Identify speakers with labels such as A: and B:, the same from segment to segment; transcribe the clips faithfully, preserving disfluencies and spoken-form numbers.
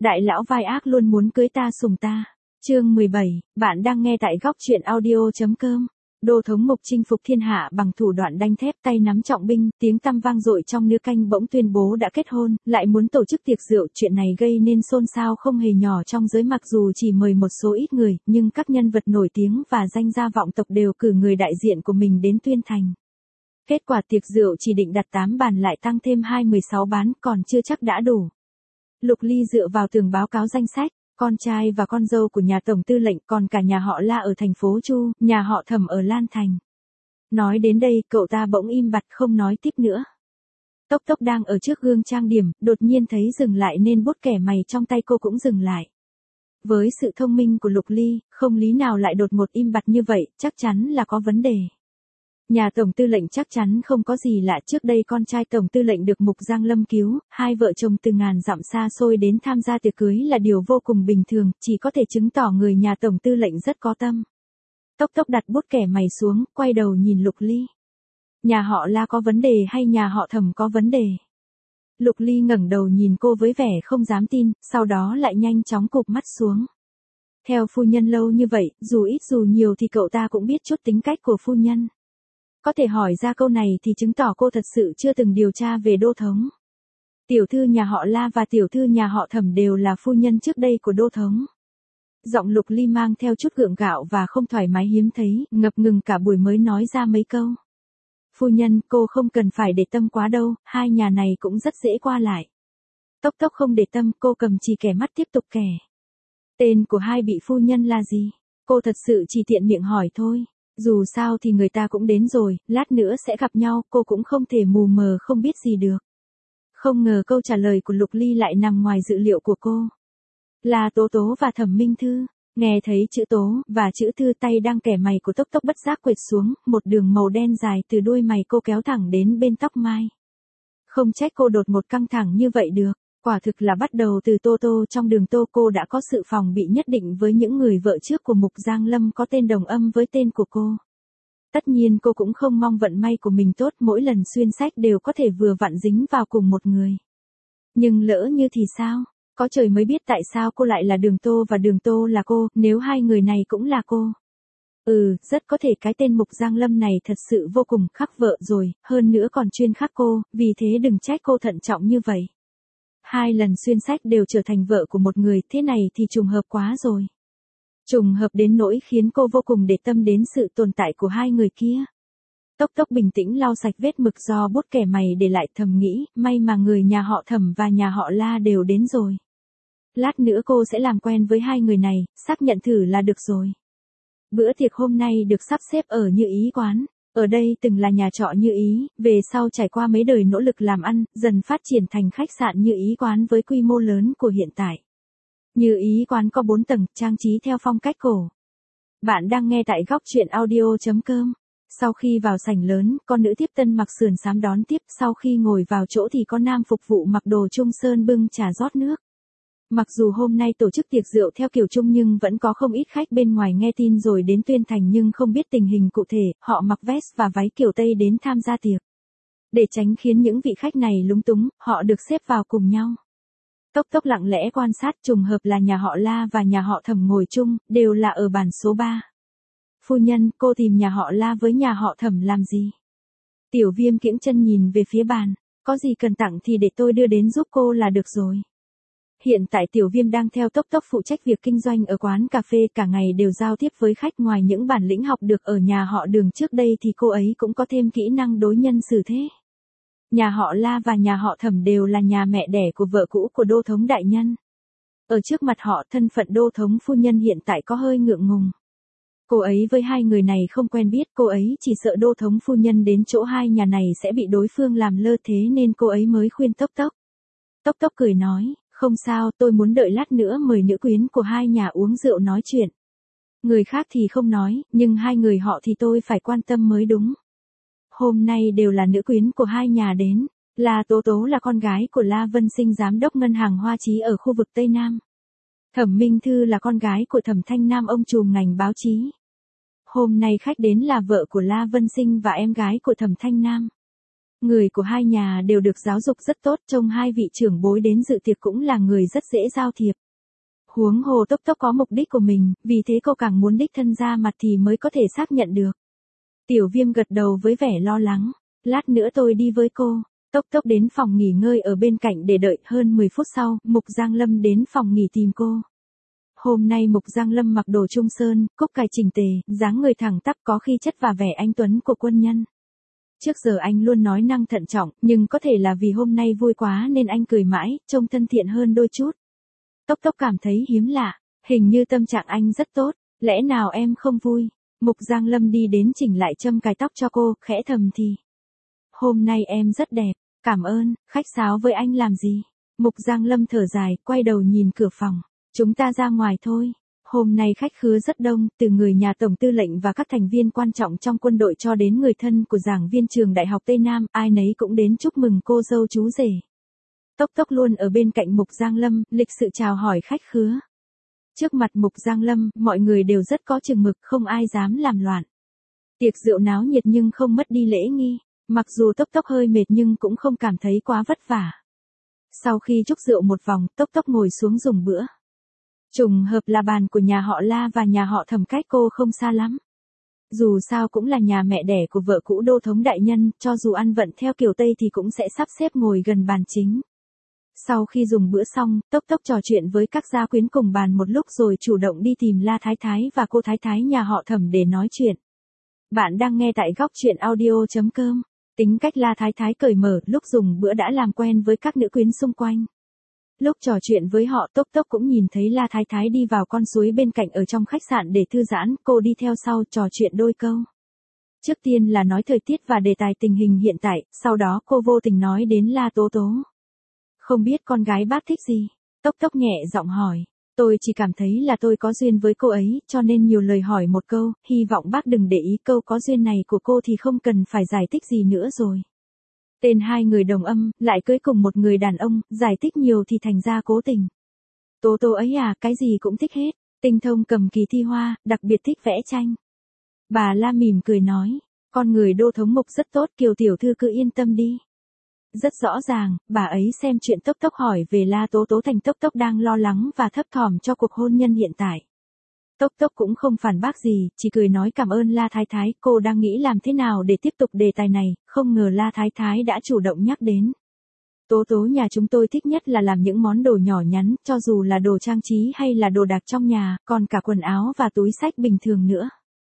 A: Đại lão vai ác luôn muốn cưới ta sùng ta. Chương mười bảy, bạn đang nghe tại góc truyện audio.com. Đô thống Mục chinh phục thiên hạ bằng thủ đoạn đanh thép, tay nắm trọng binh, tiếng tăm vang dội trong nước canh bỗng tuyên bố đã kết hôn, lại muốn tổ chức tiệc rượu. Chuyện này gây nên xôn xao không hề nhỏ trong giới, mặc dù chỉ mời một số ít người, nhưng các nhân vật nổi tiếng và danh gia vọng tộc đều cử người đại diện của mình đến tuyên thành. Kết quả tiệc rượu chỉ định đặt tám bàn lại tăng thêm hai mười sáu bán, còn chưa chắc đã đủ. Lục Ly dựa vào tường báo cáo danh sách, con trai và con dâu của nhà tổng tư lệnh, còn cả nhà họ La ở thành phố Chu, nhà họ Thẩm ở Lan Thành. Nói đến đây, cậu ta bỗng im bặt không nói tiếp nữa. Tốc Tốc đang ở trước gương trang điểm, đột nhiên thấy dừng lại nên bút kẻ mày trong tay cô cũng dừng lại. Với sự thông minh của Lục Ly, không lý nào lại đột ngột im bặt như vậy, chắc chắn là có vấn đề. Nhà tổng tư lệnh chắc chắn không có gì lạ, trước đây con trai tổng tư lệnh được Mục Giang Lâm cứu, hai vợ chồng từ ngàn dặm xa xôi đến tham gia tiệc cưới là điều vô cùng bình thường, chỉ có thể chứng tỏ người nhà tổng tư lệnh rất có tâm. Tốc Tốc đặt bút kẻ mày xuống, quay đầu nhìn Lục Ly. Nhà họ La có vấn đề hay nhà họ Thẩm có vấn đề? Lục Ly ngẩng đầu nhìn cô với vẻ không dám tin, sau đó lại nhanh chóng cụp mắt xuống. Theo phu nhân lâu như vậy, dù ít dù nhiều thì cậu ta cũng biết chút tính cách của phu nhân. Có thể hỏi ra câu này thì chứng tỏ cô thật sự chưa từng điều tra về đô thống. Tiểu thư nhà họ La và tiểu thư nhà họ Thẩm đều là phu nhân trước đây của đô thống. Giọng Lục Ly mang theo chút gượng gạo và không thoải mái hiếm thấy, ngập ngừng cả buổi mới nói ra mấy câu. Phu nhân, cô không cần phải để tâm quá đâu, hai nhà này cũng rất dễ qua lại. Tốc Tốc không để tâm, cô cầm chì kẻ mắt tiếp tục kẻ. Tên của hai vị phu nhân là gì? Cô thật sự chỉ tiện miệng hỏi thôi. Dù sao thì người ta cũng đến rồi, lát nữa sẽ gặp nhau, cô cũng không thể mù mờ không biết gì được. Không ngờ câu trả lời của Lục Ly lại nằm ngoài dự liệu của cô. Là Tố Tố và Thẩm Minh Thư. Nghe thấy chữ Tố và chữ Thư, tay đang kẻ mày của Tốc Tốc bất giác quệt xuống, một đường màu đen dài từ đuôi mày cô kéo thẳng đến bên tóc mai. Không trách cô đột ngột căng thẳng như vậy được. Quả thực là bắt đầu từ Tô Tô trong đường Tô, cô đã có sự phòng bị nhất định với những người vợ trước của Mục Giang Lâm có tên đồng âm với tên của cô. Tất nhiên cô cũng không mong vận may của mình tốt, mỗi lần xuyên sách đều có thể vừa vặn dính vào cùng một người. Nhưng lỡ như thì sao? Có trời mới biết tại sao cô lại là đường Tô và đường Tô là cô, nếu hai người này cũng là cô. Ừ, rất có thể cái tên Mục Giang Lâm này thật sự vô cùng khắc vợ rồi, hơn nữa còn chuyên khắc cô, vì thế đừng trách cô thận trọng như vậy. Hai lần xuyên sách đều trở thành vợ của một người, thế này thì trùng hợp quá rồi. Trùng hợp đến nỗi khiến cô vô cùng để tâm đến sự tồn tại của hai người kia. Tốc Tốc bình tĩnh lau sạch vết mực do bút kẻ mày để lại, thầm nghĩ, may mà người nhà họ Thẩm và nhà họ La đều đến rồi. Lát nữa cô sẽ làm quen với hai người này, xác nhận thử là được rồi. Bữa tiệc hôm nay được sắp xếp ở Như Ý quán. Ở đây từng là nhà trọ Như Ý, về sau trải qua mấy đời nỗ lực làm ăn, dần phát triển thành khách sạn Như Ý quán với quy mô lớn của hiện tại. Như Ý quán có bốn tầng, trang trí theo phong cách cổ. Bạn đang nghe tại góc truyện audio.com. Sau khi vào sảnh lớn, con nữ tiếp tân mặc sườn xám đón tiếp, sau khi ngồi vào chỗ thì có nam phục vụ mặc đồ Trung Sơn bưng trà rót nước. Mặc dù hôm nay tổ chức tiệc rượu theo kiểu Trung nhưng vẫn có không ít khách bên ngoài nghe tin rồi đến Tuyên Thành nhưng không biết tình hình cụ thể, họ mặc vest và váy kiểu Tây đến tham gia tiệc. Để tránh khiến những vị khách này lúng túng, họ được xếp vào cùng nhau. Tốc Tốc lặng lẽ quan sát, trùng hợp là nhà họ La và nhà họ Thẩm ngồi chung, đều là ở bàn số ba. Phu nhân, cô tìm nhà họ La với nhà họ Thẩm làm gì? Tiểu Viêm kiễng chân nhìn về phía bàn, có gì cần tặng thì để tôi đưa đến giúp cô là được rồi. Hiện tại Tiểu Viêm đang theo Tốc Tốc phụ trách việc kinh doanh ở quán cà phê, cả ngày đều giao tiếp với khách, ngoài những bản lĩnh học được ở nhà họ Đường trước đây thì cô ấy cũng có thêm kỹ năng đối nhân xử thế. Nhà họ La và nhà họ Thẩm đều là nhà mẹ đẻ của vợ cũ của đô thống đại nhân. Ở trước mặt họ, thân phận đô thống phu nhân hiện tại có hơi ngượng ngùng. Cô ấy với hai người này không quen biết, cô ấy chỉ sợ đô thống phu nhân đến chỗ hai nhà này sẽ bị đối phương làm lơ, thế nên cô ấy mới khuyên Tốc Tốc. Tốc Tốc cười nói, không sao, tôi muốn đợi lát nữa mời nữ quyến của hai nhà uống rượu nói chuyện. Người khác thì không nói, nhưng hai người họ thì tôi phải quan tâm mới đúng. Hôm nay đều là nữ quyến của hai nhà đến. La Tố Tố là con gái của La Vân Sinh, giám đốc ngân hàng Hoa Chí ở khu vực Tây Nam. Thẩm Minh Thư là con gái của Thẩm Thanh Nam, ông trùm ngành báo chí. Hôm nay khách đến là vợ của La Vân Sinh và em gái của Thẩm Thanh Nam. Người của hai nhà đều được giáo dục rất tốt, trông hai vị trưởng bối đến dự tiệc cũng là người rất dễ giao thiệp. Huống hồ Tốc Tốc có mục đích của mình, vì thế cô càng muốn đích thân ra mặt thì mới có thể xác nhận được. Tiểu Viêm gật đầu với vẻ lo lắng. Lát nữa tôi đi với cô. Tốc Tốc đến phòng nghỉ ngơi ở bên cạnh để đợi. Hơn mười phút sau, Mục Giang Lâm đến phòng nghỉ tìm cô. Hôm nay Mục Giang Lâm mặc đồ trung sơn, cúc cài chỉnh tề, dáng người thẳng tắp, có khí chất và vẻ anh tuấn của quân nhân. Trước giờ anh luôn nói năng thận trọng, nhưng có thể là vì hôm nay vui quá nên anh cười mãi, trông thân thiện hơn đôi chút. Tốc Tốc cảm thấy hiếm lạ, hình như tâm trạng anh rất tốt, lẽ nào em không vui? Mục Giang Lâm đi đến chỉnh lại châm cài tóc cho cô, khẽ thầm thì. Hôm nay em rất đẹp, cảm ơn, khách sáo với anh làm gì? Mục Giang Lâm thở dài, quay đầu nhìn cửa phòng. Chúng ta ra ngoài thôi. Hôm nay khách khứa rất đông, từ người nhà tổng tư lệnh và các thành viên quan trọng trong quân đội cho đến người thân của giảng viên trường Đại học Tây Nam, ai nấy cũng đến chúc mừng cô dâu chú rể. Tốc Tốc luôn ở bên cạnh Mục Giang Lâm, lịch sự chào hỏi khách khứa. Trước mặt Mục Giang Lâm, mọi người đều rất có chừng mực, không ai dám làm loạn. Tiệc rượu náo nhiệt nhưng không mất đi lễ nghi, mặc dù Tốc Tốc hơi mệt nhưng cũng không cảm thấy quá vất vả. Sau khi chúc rượu một vòng, Tốc Tốc ngồi xuống dùng bữa. Trùng hợp là bàn của nhà họ La và nhà họ Thẩm cách cô không xa lắm. Dù sao cũng là nhà mẹ đẻ của vợ cũ Đô thống đại nhân, cho dù ăn vận theo kiểu Tây thì cũng sẽ sắp xếp ngồi gần bàn chính. Sau khi dùng bữa xong, Tốc Tốc trò chuyện với các gia quyến cùng bàn một lúc rồi chủ động đi tìm La Thái Thái và cô Thái Thái nhà họ Thẩm để nói chuyện. Bạn đang nghe tại góc truyện audio chấm com. Tính cách La Thái Thái cởi mở, lúc dùng bữa đã làm quen với các nữ quyến xung quanh. Lúc trò chuyện với họ, Tốc Tốc cũng nhìn thấy La Thái Thái đi vào con suối bên cạnh ở trong khách sạn để thư giãn, cô đi theo sau trò chuyện đôi câu. Trước tiên là nói thời tiết và đề tài tình hình hiện tại, sau đó cô vô tình nói đến La Tố Tố. Không biết con gái bác thích gì? Tốc Tốc nhẹ giọng hỏi. Tôi chỉ cảm thấy là tôi có duyên với cô ấy, cho nên nhiều lời hỏi một câu, hy vọng bác đừng để ý câu có duyên này của cô thì không cần phải giải thích gì nữa rồi. Tên hai người đồng âm, lại cưới cùng một người đàn ông, giải thích nhiều thì thành ra cố tình. Tố Tố ấy à, cái gì cũng thích hết, tinh thông cầm kỳ thi hoa, đặc biệt thích vẽ tranh. Bà La mỉm cười nói, con người Đô thống Mục rất tốt, Kiều tiểu thư cứ yên tâm đi. Rất rõ ràng, bà ấy xem chuyện Tốc Tốc hỏi về La Tố Tố thành Tốc Tốc đang lo lắng và thấp thỏm cho cuộc hôn nhân hiện tại. Tốc Tốc cũng không phản bác gì, chỉ cười nói cảm ơn La Thái Thái, cô đang nghĩ làm thế nào để tiếp tục đề tài này, không ngờ La Thái Thái đã chủ động nhắc đến. Tố Tố nhà chúng tôi thích nhất là làm những món đồ nhỏ nhắn, cho dù là đồ trang trí hay là đồ đạc trong nhà, còn cả quần áo và túi xách bình thường nữa.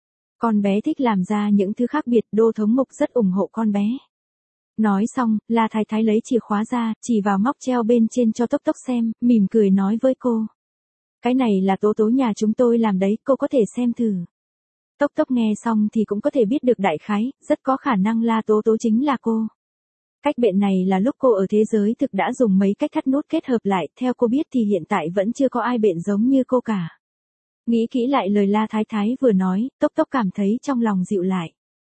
A: Con bé thích làm ra những thứ khác biệt, Đô thống Mục rất ủng hộ con bé. Nói xong, La Thái Thái lấy chìa khóa ra, chỉ vào móc treo bên trên cho Tốc Tốc xem, mỉm cười nói với cô. Cái này là Tố Tố nhà chúng tôi làm đấy, cô có thể xem thử. Tốc Tốc nghe xong thì cũng có thể biết được đại khái, rất có khả năng La Tố Tố chính là cô. Cách biện này là lúc cô ở thế giới thực đã dùng mấy cách thắt nút kết hợp lại, theo cô biết thì hiện tại vẫn chưa có ai biện giống như cô cả. Nghĩ kỹ lại lời La Thái Thái vừa nói, Tốc Tốc cảm thấy trong lòng dịu lại.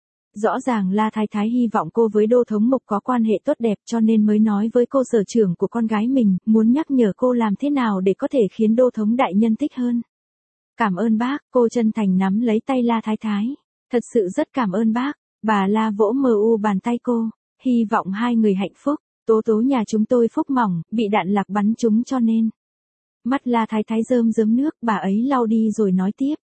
A: Rõ ràng La Thái Thái hy vọng cô với Đô thống Mục có quan hệ tốt đẹp cho nên mới nói với cô sở trường của con gái mình, muốn nhắc nhở cô làm thế nào để có thể khiến Đô thống đại nhân thích hơn. Cảm ơn bác, cô chân thành nắm lấy tay La Thái Thái. Thật sự rất cảm ơn bác, bà La vỗ mờ u bàn tay cô, hy vọng hai người hạnh phúc, Tố Tố nhà chúng tôi phúc mỏng, bị đạn lạc bắn trúng cho nên. Mắt La Thái Thái rơm rớm nước, bà ấy lau đi rồi nói tiếp.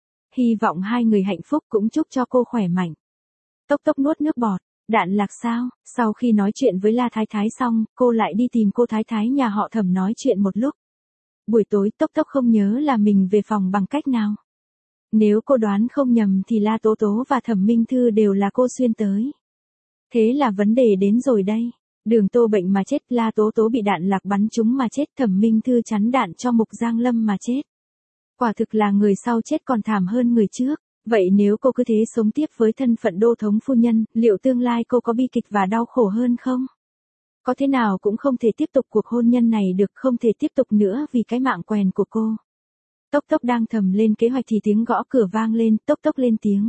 A: Hy vọng hai người hạnh phúc cũng chúc cho cô khỏe mạnh. Tốc Tốc nuốt nước bọt, đạn lạc sao? Sau khi nói chuyện với La Thái Thái xong, cô lại đi tìm cô Thái Thái nhà họ Thẩm nói chuyện một lúc. Buổi tối Tốc Tốc không nhớ là mình về phòng bằng cách nào. Nếu cô đoán không nhầm thì La Tố Tố và Thẩm Minh Thư đều là cô xuyên tới. Thế là vấn đề đến rồi đây. Đường Tô bệnh mà chết, La Tố Tố bị đạn lạc bắn trúng mà chết, Thẩm Minh Thư chắn đạn cho Mục Giang Lâm mà chết. Quả thực là người sau chết còn thảm hơn người trước. Vậy nếu cô cứ thế sống tiếp với thân phận Đô thống phu nhân, liệu tương lai cô có bi kịch và đau khổ hơn không? Có thế nào cũng không thể tiếp tục cuộc hôn nhân này được, không thể tiếp tục nữa vì cái mạng quèn của cô. Tốc Tốc đang thầm lên kế hoạch thì tiếng gõ cửa vang lên, Tốc Tốc lên tiếng.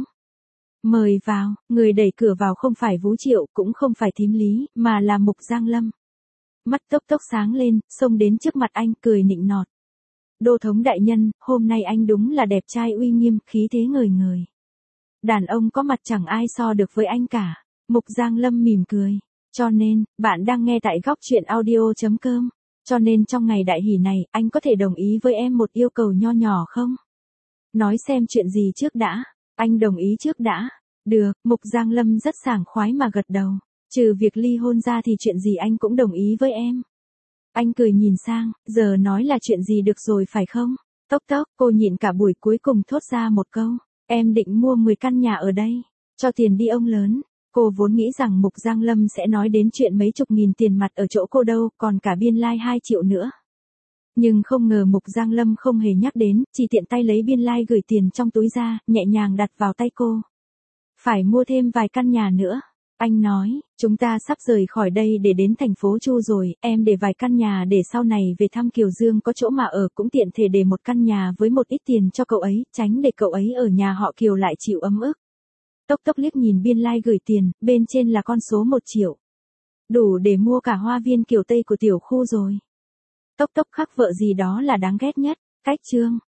A: Mời vào, người đẩy cửa vào không phải Vũ Triệu, cũng không phải Thím Lý, mà là Mục Giang Lâm. Mắt Tốc Tốc sáng lên, xông đến trước mặt anh, cười nịnh nọt. Đô thống đại nhân, hôm nay anh đúng là đẹp trai uy nghiêm, khí thế ngời ngời. Đàn ông có mặt chẳng ai so được với anh cả. Mục Giang Lâm mỉm cười. Cho nên, bạn đang nghe tại góc chuyện audio.com. Cho nên trong ngày đại hỷ này, anh có thể đồng ý với em một yêu cầu nho nhỏ không? Nói xem chuyện gì trước đã. Anh đồng ý trước đã. Được, Mục Giang Lâm rất sảng khoái mà gật đầu. Trừ việc ly hôn ra thì chuyện gì anh cũng đồng ý với em. Anh cười nhìn sang, giờ nói là chuyện gì được rồi phải không? Tốc tốc, cô nhịn cả buổi cuối cùng thốt ra một câu. Em định mua mười căn nhà ở đây. Cho tiền đi ông lớn. Cô vốn nghĩ rằng Mục Giang Lâm sẽ nói đến chuyện mấy chục nghìn tiền mặt ở chỗ cô đâu, còn cả biên lai like hai triệu nữa. Nhưng không ngờ Mục Giang Lâm không hề nhắc đến, chỉ tiện tay lấy biên lai like gửi tiền trong túi ra, nhẹ nhàng đặt vào tay cô. Phải mua thêm vài căn nhà nữa. Anh nói, chúng ta sắp rời khỏi đây để đến thành phố Chu rồi, em để vài căn nhà để sau này về thăm Kiều Dương có chỗ mà ở, cũng tiện thể để một căn nhà với một ít tiền cho cậu ấy, tránh để cậu ấy ở nhà họ Kiều lại chịu ấm ức. Tốc tốc liếc nhìn biên lai like gửi tiền, bên trên là con số một triệu. Đủ để mua cả hoa viên Kiều Tây của tiểu khu rồi. Tốc tốc khắc vợ gì đó là đáng ghét nhất. Cách chương,